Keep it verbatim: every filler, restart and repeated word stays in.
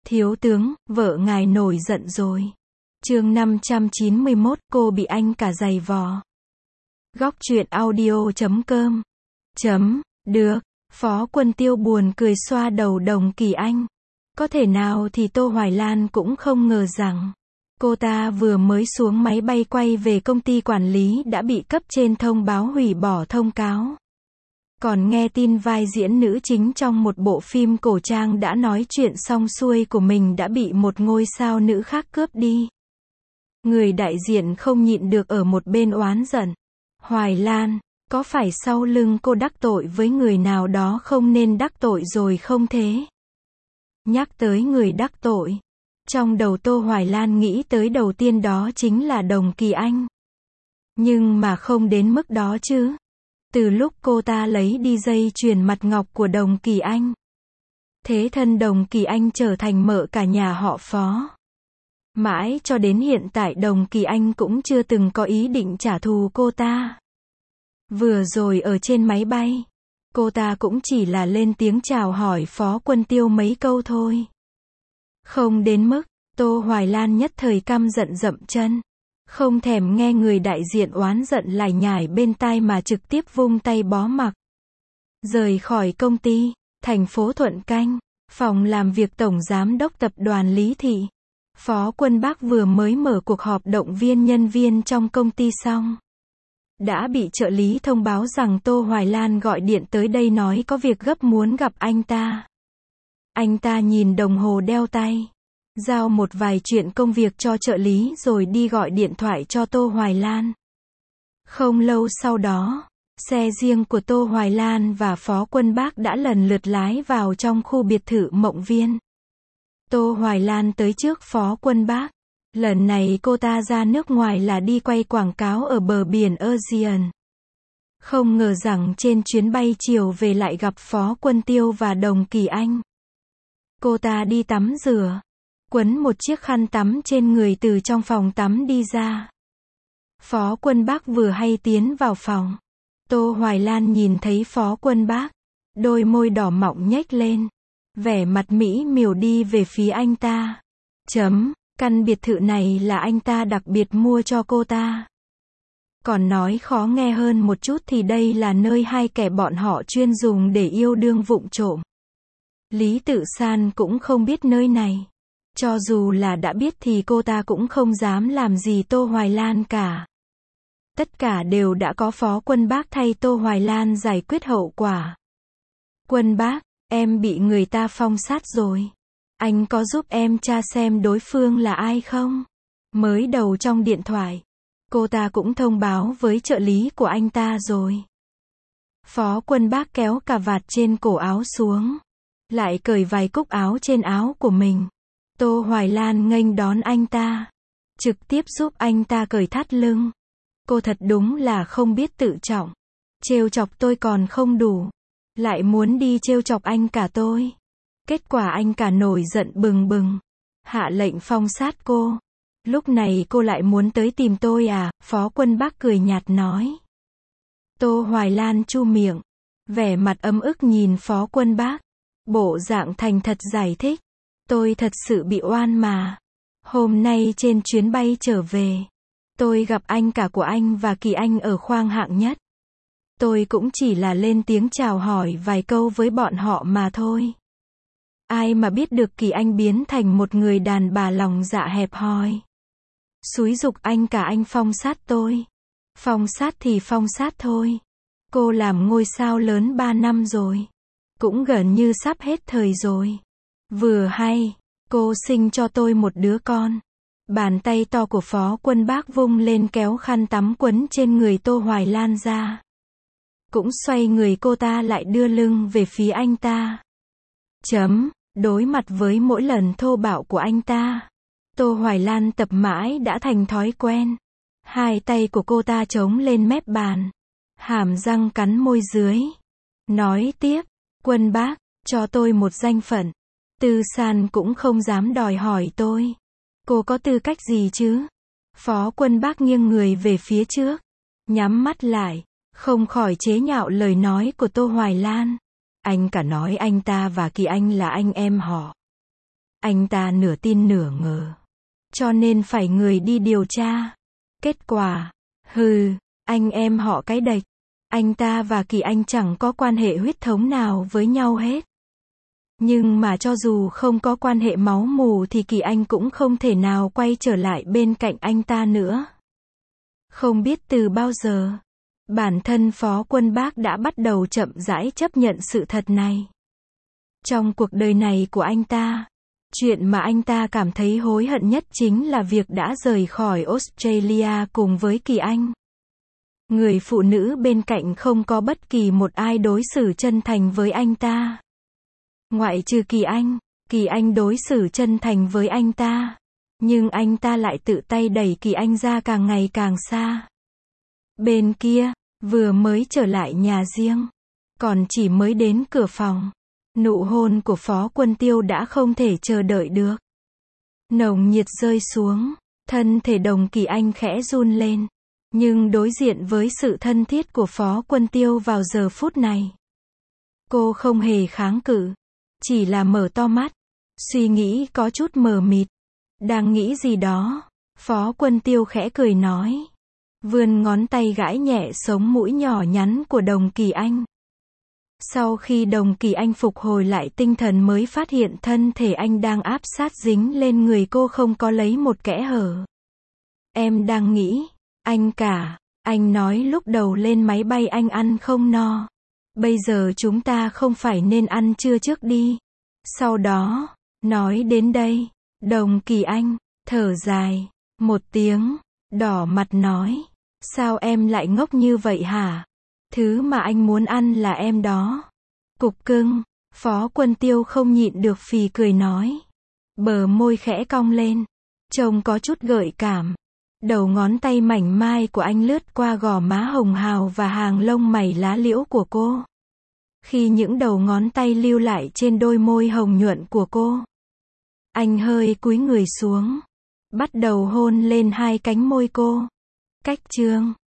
Thiếu tướng, vợ ngài nổi giận rồi. Chương năm trăm chín mươi mốt, cô bị anh cả giày vò. Góc truyện audio chấm com. Chấm, được. Phó Quân Tiêu buồn cười xoa đầu Đồng Kỳ Anh. Có thể nào thì Tô Hoài Lan cũng không ngờ rằng, cô ta vừa mới xuống máy bay quay về công ty quản lý đã bị cấp trên thông báo hủy bỏ thông cáo. Còn nghe tin vai diễn nữ chính trong một bộ phim cổ trang đã nói chuyện xong xuôi của mình đã bị một ngôi sao nữ khác cướp đi. Người đại diện không nhịn được ở một bên oán giận. Hoài Lan, có phải sau lưng cô đắc tội với người nào đó không nên đắc tội rồi không thế? Nhắc tới người đắc tội, trong đầu Tô Hoài Lan nghĩ tới đầu tiên đó chính là Đồng Kỳ Anh. Nhưng mà không đến mức đó chứ. Từ lúc cô ta lấy đi dây chuyền mặt ngọc của Đồng Kỳ Anh, thế thân Đồng Kỳ Anh trở thành mợ cả nhà họ Phó. Mãi cho đến hiện tại Đồng Kỳ Anh cũng chưa từng có ý định trả thù cô ta. Vừa rồi ở trên máy bay, cô ta cũng chỉ là lên tiếng chào hỏi Phó Quân Tiêu mấy câu thôi. Không đến mức, Tô Hoài Lan nhất thời căm giận dậm chân. Không thèm nghe người đại diện oán giận lải nhải bên tai mà trực tiếp vung tay bó mặc. Rời khỏi công ty, thành phố Thuận Canh, phòng làm việc Tổng Giám đốc Tập đoàn Lý Thị. Phó Quân Bác vừa mới mở cuộc họp động viên nhân viên trong công ty xong, đã bị trợ lý thông báo rằng Tô Hoài Lan gọi điện tới đây nói có việc gấp muốn gặp anh ta. Anh ta nhìn đồng hồ đeo tay, giao một vài chuyện công việc cho trợ lý rồi đi gọi điện thoại cho Tô Hoài Lan. Không lâu sau đó, xe riêng của Tô Hoài Lan và Phó Quân Bác đã lần lượt lái vào trong khu biệt thự Mộng Viên. Tô Hoài Lan tới trước Phó Quân Bác. Lần này cô ta ra nước ngoài là đi quay quảng cáo ở bờ biển Aegean. Không ngờ rằng trên chuyến bay chiều về lại gặp Phó Quân Tiêu và Đồng Kỳ Anh. Cô ta đi tắm rửa, quấn một chiếc khăn tắm trên người từ trong phòng tắm đi ra. Phó Quân Bác vừa hay tiến vào phòng. Tô Hoài Lan nhìn thấy Phó Quân Bác, đôi môi đỏ mọng nhếch lên, vẻ mặt mỹ miều đi về phía anh ta. Chấm, căn biệt thự này là anh ta đặc biệt mua cho cô ta. Còn nói khó nghe hơn một chút thì đây là nơi hai kẻ bọn họ chuyên dùng để yêu đương vụng trộm. Lý Tự San cũng không biết nơi này. Cho dù là đã biết thì cô ta cũng không dám làm gì Tô Hoài Lan cả. Tất cả đều đã có Phó Quân Bác thay Tô Hoài Lan giải quyết hậu quả. Quân Bác, em bị người ta phong sát rồi. Anh có giúp em tra xem đối phương là ai không? Mới đầu trong điện thoại, cô ta cũng thông báo với trợ lý của anh ta rồi. Phó Quân Bác kéo cà vạt trên cổ áo xuống, lại cởi vài cúc áo trên áo của mình. Tô Hoài Lan nghênh đón anh ta, trực tiếp giúp anh ta cởi thắt lưng. Cô thật đúng là không biết tự trọng. Trêu chọc tôi còn không đủ, lại muốn đi trêu chọc anh cả tôi. Kết quả anh cả nổi giận bừng bừng, hạ lệnh phong sát cô. Lúc này cô lại muốn tới tìm tôi à? Phó Quân Bác cười nhạt nói. Tô Hoài Lan chu miệng, vẻ mặt ấm ức nhìn Phó Quân Bác, bộ dạng thành thật giải thích. Tôi thật sự bị oan mà. Hôm nay trên chuyến bay trở về, tôi gặp anh cả của anh và Kỳ Anh ở khoang hạng nhất. Tôi cũng chỉ là lên tiếng chào hỏi vài câu với bọn họ mà thôi. Ai mà biết được Kỳ Anh biến thành một người đàn bà lòng dạ hẹp hòi, xúi giục anh cả anh phong sát tôi. Phong sát thì phong sát thôi. Cô làm ngôi sao lớn ba năm rồi, cũng gần như sắp hết thời rồi. Vừa hay, cô sinh cho tôi một đứa con. Bàn tay to của Phó Quân Bác vung lên kéo khăn tắm quấn trên người Tô Hoài Lan ra. Cũng xoay người cô ta lại đưa lưng về phía anh ta. Chấm, đối mặt với mỗi lần thô bạo của anh ta, Tô Hoài Lan tập mãi đã thành thói quen. Hai tay của cô ta chống lên mép bàn, hàm răng cắn môi dưới. Nói tiếp, Quân Bác, cho tôi một danh phận. Tư San cũng không dám đòi hỏi tôi. Cô có tư cách gì chứ? Phó Quân Bác nghiêng người về phía trước, nhắm mắt lại, không khỏi chế nhạo lời nói của Tô Hoài Lan. Anh cả nói anh ta và Kỳ Anh là anh em họ. Anh ta nửa tin nửa ngờ. Cho nên phải người đi điều tra. Kết quả, hừ, anh em họ cái đệch. Anh ta và Kỳ Anh chẳng có quan hệ huyết thống nào với nhau hết. Nhưng mà cho dù không có quan hệ máu mủ thì Kỳ Anh cũng không thể nào quay trở lại bên cạnh anh ta nữa. Không biết từ bao giờ, bản thân Phó Quân Bác đã bắt đầu chậm rãi chấp nhận sự thật này. Trong cuộc đời này của anh ta, chuyện mà anh ta cảm thấy hối hận nhất chính là việc đã rời khỏi Australia cùng với Kỳ Anh. Người phụ nữ bên cạnh không có bất kỳ một ai đối xử chân thành với anh ta. Ngoại trừ Kỳ Anh, Kỳ Anh đối xử chân thành với anh ta. Nhưng anh ta lại tự tay đẩy Kỳ Anh ra càng ngày càng xa. Bên kia, vừa mới trở lại nhà riêng, còn chỉ mới đến cửa phòng, nụ hôn của Phó Quân Tiêu đã không thể chờ đợi được. Nồng nhiệt rơi xuống, thân thể Đồng Kỳ Anh khẽ run lên. Nhưng đối diện với sự thân thiết của Phó Quân Tiêu vào giờ phút này, cô không hề kháng cự, chỉ là mở to mắt, suy nghĩ có chút mờ mịt. Đang nghĩ gì đó, Phó Quân Tiêu khẽ cười nói, vươn ngón tay gãi nhẹ sống mũi nhỏ nhắn của Đồng Kỳ Anh. Sau khi Đồng Kỳ Anh phục hồi lại tinh thần mới phát hiện thân thể anh đang áp sát dính lên người cô không có lấy một kẽ hở. Em đang nghĩ, anh cả, anh nói lúc đầu lên máy bay anh ăn không no. Bây giờ chúng ta không phải nên ăn trưa trước đi. Sau đó, nói đến đây, Đồng Kỳ Anh thở dài một tiếng, đỏ mặt nói, sao em lại ngốc như vậy hả? Thứ mà anh muốn ăn là em đó. Cục cưng. Phó Quân Tiêu không nhịn được phì cười nói. Bờ môi khẽ cong lên, trông có chút gợi cảm. Đầu ngón tay mảnh mai của anh lướt qua gò má hồng hào và hàng lông mày lá liễu của cô. Khi những đầu ngón tay lưu lại trên đôi môi hồng nhuận của cô, anh hơi cúi người xuống, bắt đầu hôn lên hai cánh môi cô. Cách chương